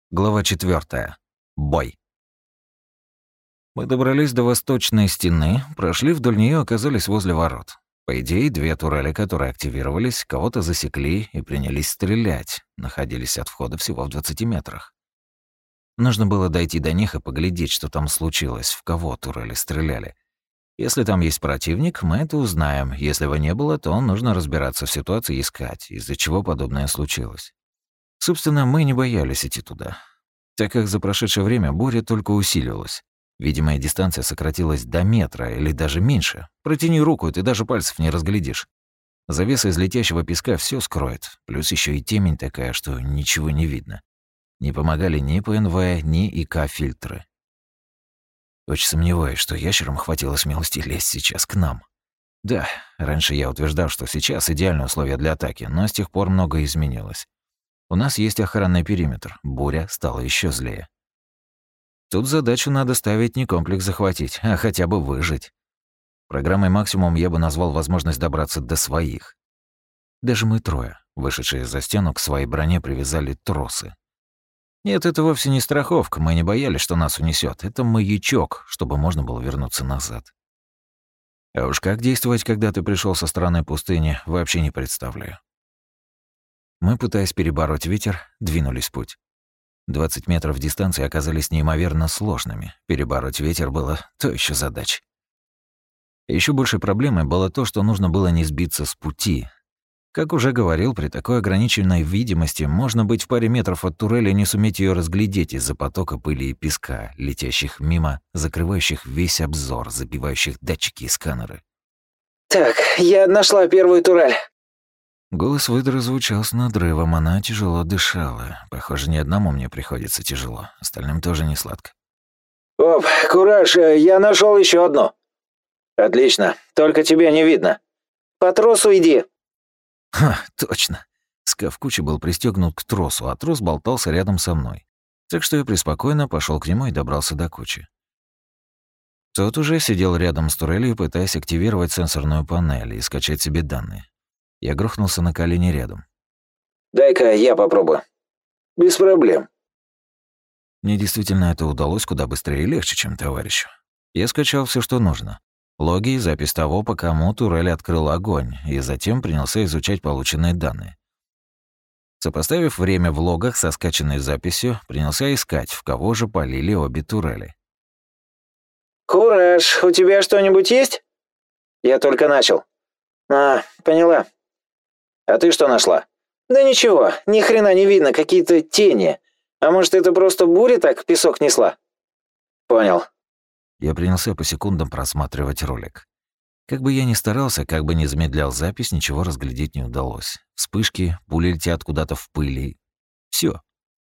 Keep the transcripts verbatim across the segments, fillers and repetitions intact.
Глава четвёртая. Бой. Мы добрались до восточной стены, прошли вдоль нее, оказались возле ворот. По идее, две турели, которые активировались, кого-то засекли и принялись стрелять, находились от входа всего в двадцати метрах. Нужно было дойти до них и поглядеть, что там случилось, в кого турели стреляли. Если там есть противник, мы это узнаем. Если его не было, то нужно разбираться в ситуации и искать, из-за чего подобное случилось. Собственно, мы не боялись идти туда, так как за прошедшее время буря только усиливалась. Видимая дистанция сократилась до метра или даже меньше. Протяни руку, и ты даже пальцев не разглядишь. Завеса из летящего песка все скроет, плюс еще и темень такая, что ничего не видно. Не помогали ни ПНВ, ни ИК-фильтры. Очень сомневаюсь, что ящерам хватило смелости лезть сейчас к нам. Да, раньше я утверждал, что сейчас идеальные условия для атаки, но с тех пор многое изменилось. У нас есть охранный периметр, буря стала еще злее. Тут задачу надо ставить не комплекс захватить, а хотя бы выжить. Программой максимум я бы назвал возможность добраться до своих. Даже мы трое, вышедшие за стену, к своей броне привязали тросы. Нет, это вовсе не страховка, мы не боялись, что нас унесет. Это маячок, чтобы можно было вернуться назад. А уж как действовать, когда ты пришел со стороны пустыни, вообще не представляю. Мы, пытаясь перебороть ветер, двинулись в путь. двадцать метров дистанции оказались неимоверно сложными. Перебороть ветер было то еще задач. Еще большей проблемой было то, что нужно было не сбиться с пути. Как уже говорил, при такой ограниченной видимости можно быть в паре метров от турели и не суметь ее разглядеть из-за потока пыли и песка, летящих мимо, закрывающих весь обзор, забивающих датчики и сканеры. «Так, я нашла первую турель». Голос выдры звучал с надрывом, она тяжело дышала. Похоже, ни одному мне приходится тяжело, остальным тоже не сладко. «Оп, Кураж, я нашел еще одну». «Отлично, только тебя не видно. По тросу иди». Ха, точно. Скаф кучи был пристегнут к тросу, а трос болтался рядом со мной. Так что я преспокойно пошел к нему и добрался до кучи. Тот уже сидел рядом с турелью, пытаясь активировать сенсорную панель и скачать себе данные. Я грохнулся на колени рядом. «Дай-ка я попробую». «Без проблем». Мне действительно это удалось куда быстрее и легче, чем товарищу. Я скачал все, что нужно. Логи и запись того, по кому турель открыл огонь, и затем принялся изучать полученные данные. Сопоставив время в логах со скачанной записью, принялся искать, в кого же полили обе турели. «Кураж, у тебя что-нибудь есть?» «Я только начал». «А, поняла. А ты что нашла?» «Да ничего, ни хрена не видно, какие-то тени. А может, это просто буря так песок несла?» «Понял». Я принялся по секундам просматривать ролик. Как бы я ни старался, как бы ни замедлял запись, ничего разглядеть не удалось. Вспышки, пули летят куда-то в пыли. Всё.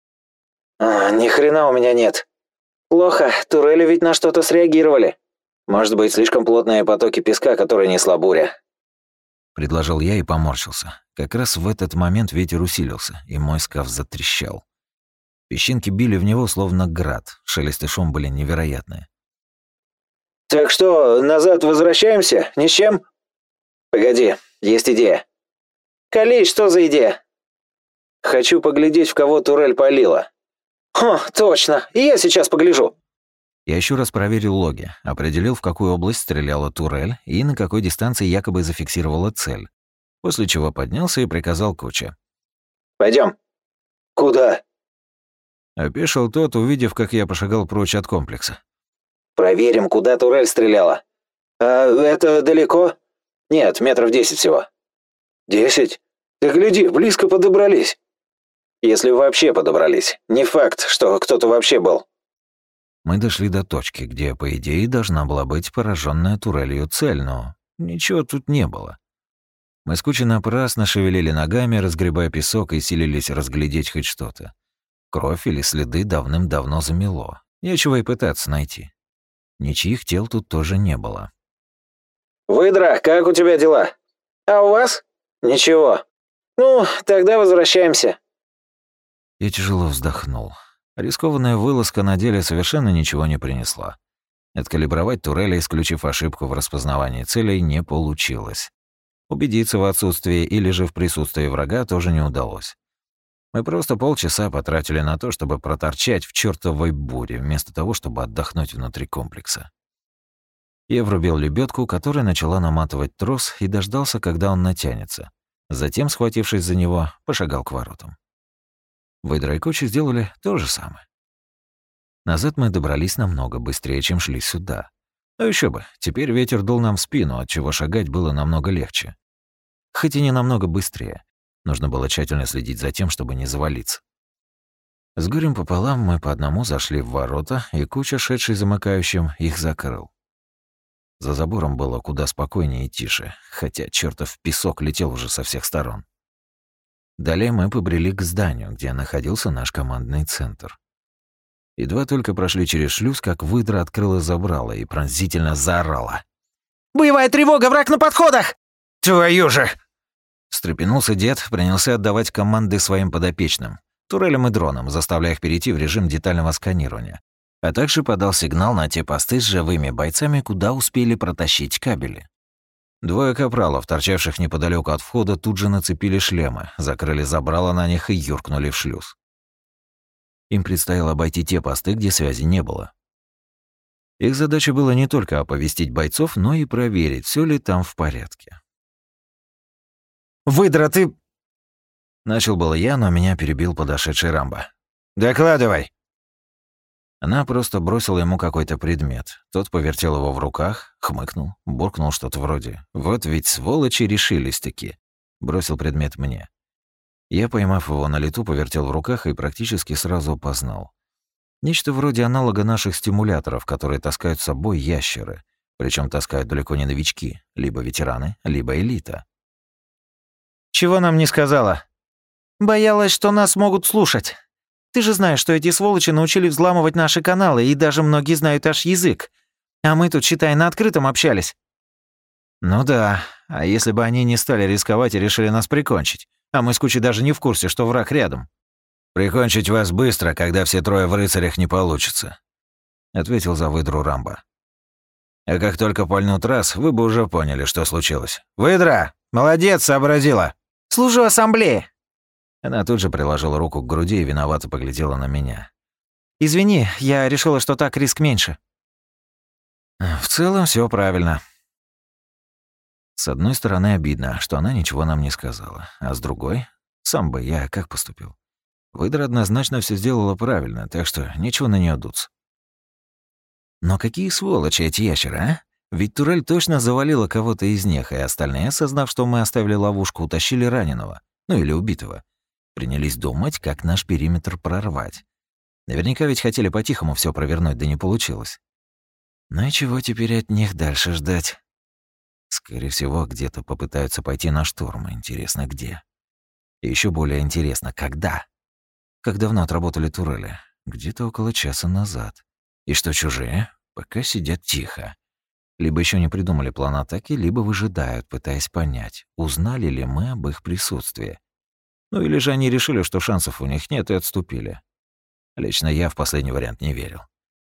А, ни хрена у меня нет. Плохо, турели ведь на что-то среагировали. Может быть, слишком плотные потоки песка, которые несла буря. Предложил я и поморщился. Как раз в этот момент ветер усилился, и мой скаф затрещал. Песчинки били в него словно град, шелест и шум были невероятные. «Так что, назад возвращаемся? Ни с чем?» «Погоди, есть идея». «Калей, что за идея?» «Хочу поглядеть, в кого турель палила». «Хо, точно, и я сейчас погляжу». Я еще раз проверил логи, определил, в какую область стреляла турель и на какой дистанции якобы зафиксировала цель, после чего поднялся и приказал куче. «Пойдем». «Куда?» Опешил тот, увидев, как я пошагал прочь от комплекса. «Проверим, куда турель стреляла». «А это далеко?» «Нет, метров десять всего». «Десять? Да гляди, близко подобрались». «Если вообще подобрались. Не факт, что кто-то вообще был». Мы дошли до точки, где, по идее, должна была быть пораженная турелью цель, но ничего тут не было. Мы с кучей напрасно шевелили ногами, разгребая песок и силились разглядеть хоть что-то. Кровь или следы давным-давно замело. Нечего и пытаться найти. Ничьих тел тут тоже не было. «Выдра, как у тебя дела? А у вас? Ничего. Ну, тогда возвращаемся». Я тяжело вздохнул. Рискованная вылазка на деле совершенно ничего не принесла. Откалибровать турели, исключив ошибку в распознавании целей, не получилось. Убедиться в отсутствии или же в присутствии врага тоже не удалось. Мы просто полчаса потратили на то, чтобы проторчать в чёртовой буре, вместо того, чтобы отдохнуть внутри комплекса. Я врубил лебедку, которая начала наматывать трос, и дождался, когда он натянется. Затем, схватившись за него, пошагал к воротам. Выдра и Куча сделали то же самое. Назад мы добрались намного быстрее, чем шли сюда. Ну ещё бы, теперь ветер дул нам в спину, отчего шагать было намного легче. Хоть и не намного быстрее. Нужно было тщательно следить за тем, чтобы не завалиться. С горем пополам мы по одному зашли в ворота, и Куча, шедший замыкающим, их закрыл. За забором было куда спокойнее и тише, хотя чертов песок летел уже со всех сторон. Далее мы побрели к зданию, где находился наш командный центр. Едва только прошли через шлюз, как выдра открыла забрала и пронзительно заорала. «Боевая тревога! Враг на подходах!» «Твою же!» Встрепенулся дед, принялся отдавать команды своим подопечным, турелям и дронам, заставляя их перейти в режим детального сканирования, а также подал сигнал на те посты с живыми бойцами, куда успели протащить кабели. Двое капралов, торчавших неподалеку от входа, тут же нацепили шлемы, закрыли забрала на них и юркнули в шлюз. Им предстояло обойти те посты, где связи не было. Их задача была не только оповестить бойцов, но и проверить, все ли там в порядке. «Выдра, ты...» Начал было я, но меня перебил подошедший Рамбо. «Докладывай!» Она просто бросила ему какой-то предмет. Тот повертел его в руках, хмыкнул, буркнул что-то вроде «Вот ведь сволочи решились-таки». Бросил предмет мне. Я, поймав его на лету, повертел в руках и практически сразу опознал. Нечто вроде аналога наших стимуляторов, которые таскают с собой ящеры. Причем таскают далеко не новички, либо ветераны, либо элита. «Чего нам не сказала?» «Боялась, что нас могут слушать. Ты же знаешь, что эти сволочи научили взламывать наши каналы, и даже многие знают наш язык. А мы тут, считай, на открытом общались». «Ну да, а если бы они не стали рисковать и решили нас прикончить? А мы с Кучей даже не в курсе, что враг рядом». «Прикончить вас быстро, когда все трое в рыцарях не получится», — ответил за выдру Рамбо. «А как только пальнут раз, вы бы уже поняли, что случилось. Выдра! Молодец, сообразила!» «Служу ассамблее!» Она тут же приложила руку к груди и виновато поглядела на меня. «Извини, я решила, что так риск меньше». В целом все правильно. С одной стороны, обидно, что она ничего нам не сказала, а с другой, сам бы я как поступил. Выдра однозначно все сделала правильно, так что нечего на нее дуться. Но какие сволочи эти ящеры, а? Ведь турель точно завалила кого-то из них, и остальные, осознав, что мы оставили ловушку, утащили раненого, ну или убитого. Принялись думать, как наш периметр прорвать. Наверняка ведь хотели по-тихому все провернуть, да не получилось. Ну и чего теперь от них дальше ждать? Скорее всего, где-то попытаются пойти на штурм, интересно, где. И ещё более интересно, когда? Как давно отработали турели? Где-то около часа назад. И что, чужие? Пока сидят тихо. Либо еще не придумали план атаки, либо выжидают, пытаясь понять, узнали ли мы об их присутствии. Ну или же они решили, что шансов у них нет, и отступили. Лично я в последний вариант не верил.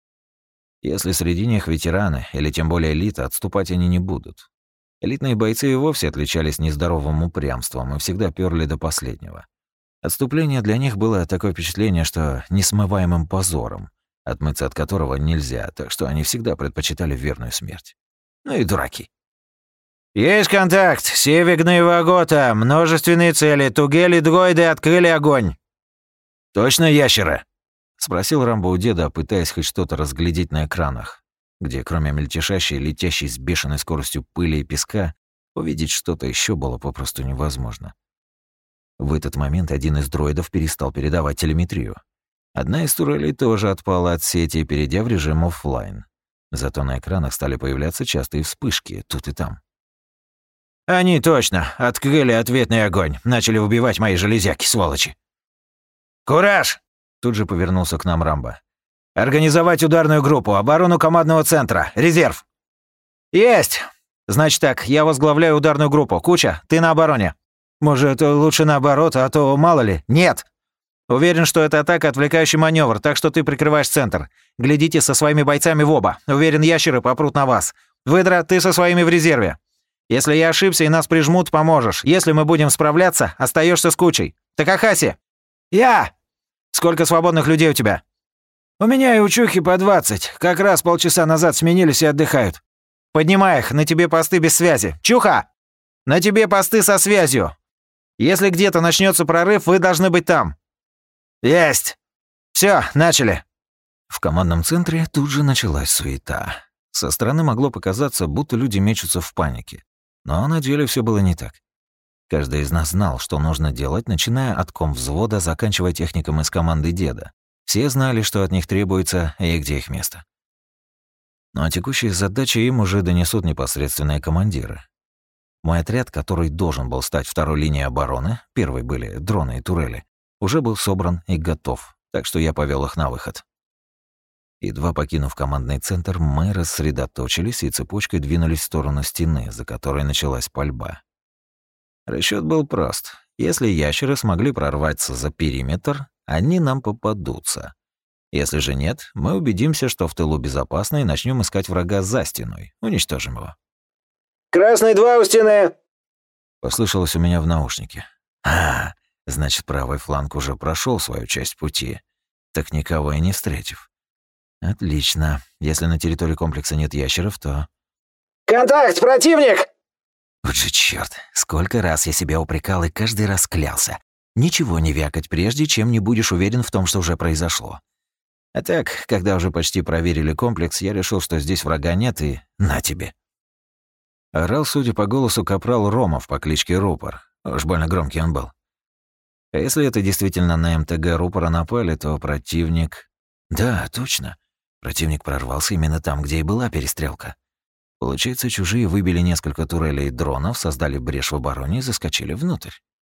Если среди них ветераны, или тем более элита, отступать они не будут. Элитные бойцы и вовсе отличались нездоровым упрямством и всегда пёрли до последнего. Отступление для них было такое впечатление, что несмываемым позором, отмыться от которого нельзя, так что они всегда предпочитали верную смерть. Ну и дураки. «Есть контакт! Севигна и Вагота! Множественные цели! Тугели дроиды открыли огонь!» «Точно ящеры?» — спросил Рамбо у деда, пытаясь хоть что-то разглядеть на экранах, где кроме мельтешащей, летящей с бешеной скоростью пыли и песка, увидеть что-то еще было попросту невозможно. В этот момент один из дроидов перестал передавать телеметрию. Одна из турелей тоже отпала от сети, перейдя в режим оффлайн. Зато на экранах стали появляться частые вспышки тут и там. «Они точно открыли ответный огонь, начали убивать мои железяки, сволочи!» «Кураж!» — тут же повернулся к нам Рамбо. «Организовать ударную группу, оборону командного центра, резерв!» «Есть! Значит так, я возглавляю ударную группу. Куча, ты на обороне. Может, лучше наоборот, а то мало ли. Нет! Уверен, что это атака — отвлекающий маневр, так что ты прикрываешь центр. Глядите со своими бойцами в оба. Уверен, ящеры попрут на вас. Выдра, ты со своими в резерве. Если я ошибся и нас прижмут, поможешь. Если мы будем справляться, остаешься с Кучей. Такахаси!» «Я! Сколько свободных людей у тебя?» «У меня и у Чухи по двадцать. Как раз полчаса назад сменились и отдыхают. Поднимай их, на тебе посты без связи. Чуха! На тебе посты со связью. Если где-то начнется прорыв, вы должны быть там». «Есть! Все, начали!» В командном центре тут же началась суета. Со стороны могло показаться, будто люди мечутся в панике. Но на деле все было не так. Каждый из нас знал, что нужно делать, начиная от комвзвода, заканчивая техником из команды деда. Все знали, что от них требуется и где их место. Но текущие задачи им уже донесут непосредственные командиры. Мой отряд, который должен был стать второй линией обороны, первой были дроны и турели, уже был собран и готов, так что я повел их на выход. Едва покинув командный центр, мы рассредоточились и цепочкой двинулись в сторону стены, за которой началась пальба. Расчет был прост. Если ящеры смогли прорваться за периметр, они нам попадутся. Если же нет, мы убедимся, что в тылу безопасно, и начнем искать врага за стеной. Уничтожим его. «Красный два у стены!» Послышалось у меня в наушнике. А, значит, правый фланг уже прошел свою часть пути, так никого и не встретив. Отлично. Если на территории комплекса нет ящеров, то... «Контакт, противник!» Вот же чёрт, сколько раз я себя упрекал и каждый раз клялся. Ничего не вякать прежде, чем не будешь уверен в том, что уже произошло. А так, когда уже почти проверили комплекс, я решил, что здесь врага нет, и на тебе. Орал, судя по голосу, капрал Ромов по кличке Рупор. Уж больно громкий он был. А если это действительно на МТГ Рупора напали, то противник... Да, точно. Противник прорвался именно там, где и была перестрелка. Получается, чужие выбили несколько турелей и дронов, создали брешь в обороне и заскочили внутрь.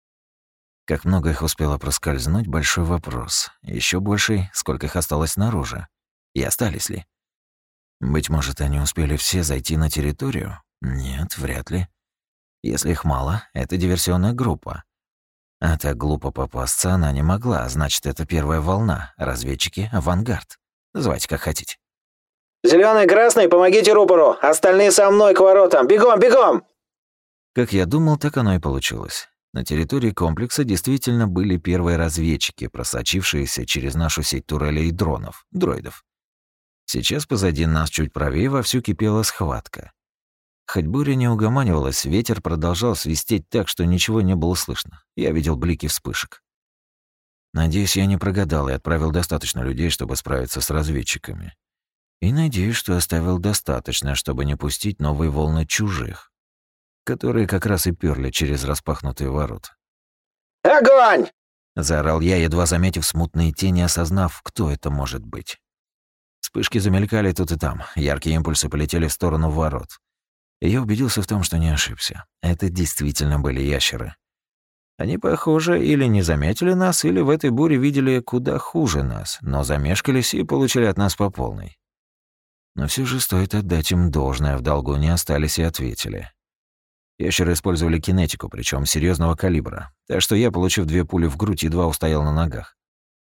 Как много их успело проскользнуть — большой вопрос. Еще больший — сколько их осталось снаружи. И остались ли? Быть может, они успели все зайти на территорию? Нет, вряд ли. Если их мало, это диверсионная группа. А так глупо попасться она не могла, значит, это первая волна. Разведчики — авангард. Называйте как хотите. «Зеленый, красный, помогите рупору! Остальные со мной к воротам! Бегом, бегом!» Как я думал, так оно и получилось. На территории комплекса действительно были первые разведчики, просочившиеся через нашу сеть турелей и дронов, дроидов. Сейчас позади нас, чуть правее, вовсю кипела схватка. Хоть буря не угоманивалась, ветер продолжал свистеть так, что ничего не было слышно. Я видел блики вспышек. Надеюсь, я не прогадал и отправил достаточно людей, чтобы справиться с разведчиками. И надеюсь, что оставил достаточно, чтобы не пустить новые волны чужих, которые как раз и пёрли через распахнутые ворота. «Огонь!» — заорал я, едва заметив смутные тени, осознав, кто это может быть. Вспышки замелькали тут и там, яркие импульсы полетели в сторону ворот. И я убедился в том, что не ошибся. Это действительно были ящеры. Они, похоже, или не заметили нас, или в этой буре видели куда хуже нас, но замешкались и получили от нас по полной. Но все же стоит отдать им должное, в долгу не остались и ответили. Ящеры использовали кинетику, причем серьезного калибра, так что я, получив две пули в грудь, едва устоял на ногах.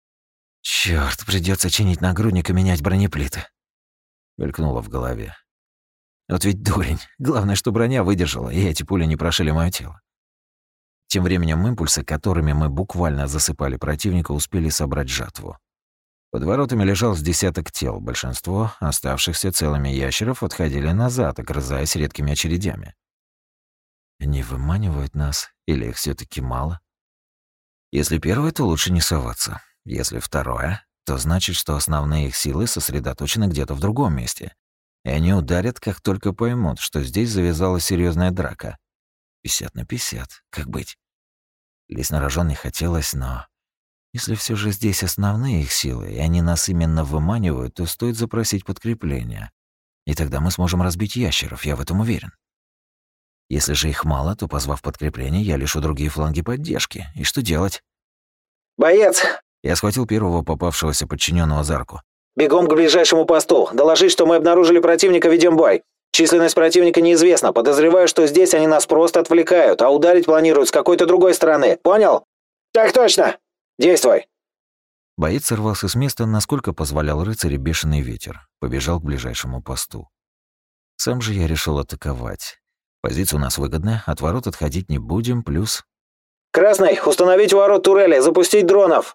Черт, придется чинить нагрудник и менять бронеплиты. Мелькнуло в голове. Вот ведь дурень. Главное, что броня выдержала, и эти пули не прошили мое тело. Тем временем импульсы, которыми мы буквально засыпали противника, успели собрать жатву. Под воротами лежал с десяток тел, большинство оставшихся целыми ящеров отходили назад, огрызаясь редкими очередями. Они выманивают нас, или их все таки мало? Если первое, то лучше не соваться. Если второе, то значит, что основные их силы сосредоточены где-то в другом месте. И они ударят, как только поймут, что здесь завязалась серьезная драка. пятьдесят на пятьдесят. Как быть? Лезть на рожон не хотелось, но... Если все же здесь основные их силы, и они нас именно выманивают, то стоит запросить подкрепление. И тогда мы сможем разбить ящеров, я в этом уверен. Если же их мало, то, позвав подкрепление, я лишу другие фланги поддержки. И что делать? «Боец!» Я схватил первого попавшегося подчиненного за руку. «Бегом к ближайшему посту. Доложить, что мы обнаружили противника, ведем бой. Численность противника неизвестна. Подозреваю, что здесь они нас просто отвлекают, а ударить планируют с какой-то другой стороны. Понял? Так точно! Действуй!» Боец сорвался с места, насколько позволял рыцарю бешеный ветер. Побежал к ближайшему посту. Сам же я решил атаковать. Позиция у нас выгодная, от ворот отходить не будем, плюс... «Красный, установить у ворот турели, запустить дронов.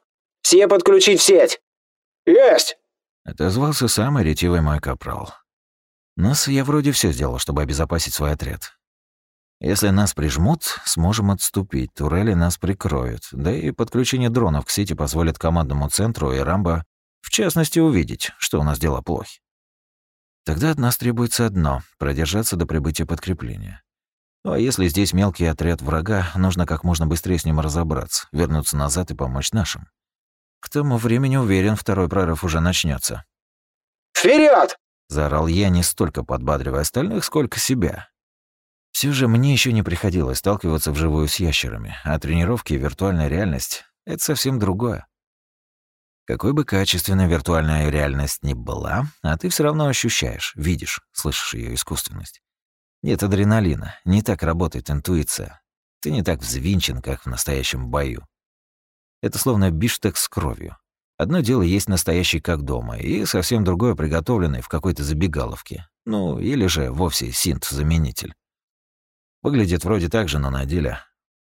Все подключить в сеть!» «Есть!» — отозвался самый ретивый мой капрал. Нас я вроде все сделал, чтобы обезопасить свой отряд. Если нас прижмут, сможем отступить, турели нас прикроют, да и подключение дронов к сети позволит командному центру и Рамбо, в частности, увидеть, что у нас дела плохи. Тогда от нас требуется одно — продержаться до прибытия подкрепления. Ну а если здесь мелкий отряд врага, нужно как можно быстрее с ним разобраться, вернуться назад и помочь нашим. К тому времени, уверен, второй прорыв уже начнется. «Вперед!» — заорал я, не столько подбадривая остальных, сколько себя. Все же мне еще не приходилось сталкиваться вживую с ящерами, а тренировки и виртуальная реальность — это совсем другое. Какой бы качественной виртуальная реальность ни была, а ты все равно ощущаешь, видишь, слышишь ее искусственность. Нет адреналина, не так работает интуиция. Ты не так взвинчен, как в настоящем бою. Это словно бифштекс с кровью. Одно дело есть настоящий как дома, и совсем другое приготовленный в какой-то забегаловке. Ну, или же вовсе синт-заменитель. Выглядит вроде так же, но на деле...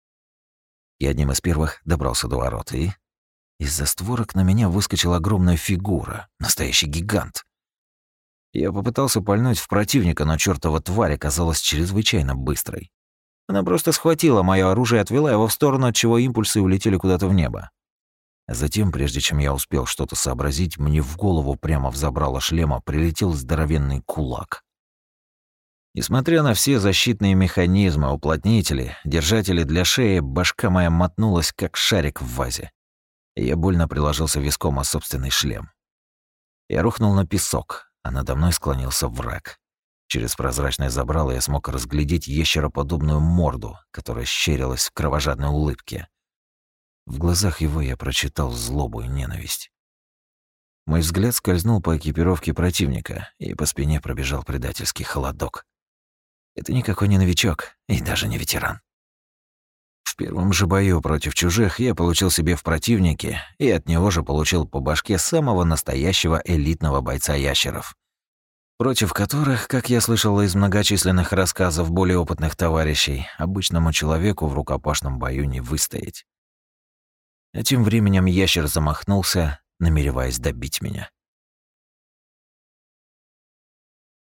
Я одним из первых добрался до ворот, и... Из-за створок на меня выскочила огромная фигура, настоящий гигант. Я попытался пальнуть в противника, но чёртова тварь оказалась чрезвычайно быстрой. Она просто схватила моё оружие и отвела его в сторону, отчего импульсы улетели куда-то в небо. А затем, прежде чем я успел что-то сообразить, мне в голову прямо в забрало шлема прилетел здоровенный кулак. Несмотря на все защитные механизмы, уплотнители, держатели для шеи, башка моя мотнулась, как шарик в вазе. И я больно приложился виском о собственный шлем. Я рухнул на песок, а надо мной склонился враг. Через прозрачное забрало я смог разглядеть ящероподобную морду, которая щерилась в кровожадной улыбке. В глазах его я прочитал злобу и ненависть. Мой взгляд скользнул по экипировке противника, и по спине пробежал предательский холодок. Это никакой не новичок и даже не ветеран. В первом же бою против чужих я получил себе в противнике, и от него же получил по башке самого настоящего элитного бойца ящеров, против которых, как я слышал из многочисленных рассказов более опытных товарищей, обычному человеку в рукопашном бою не выстоять. А тем временем ящер замахнулся, намереваясь добить меня.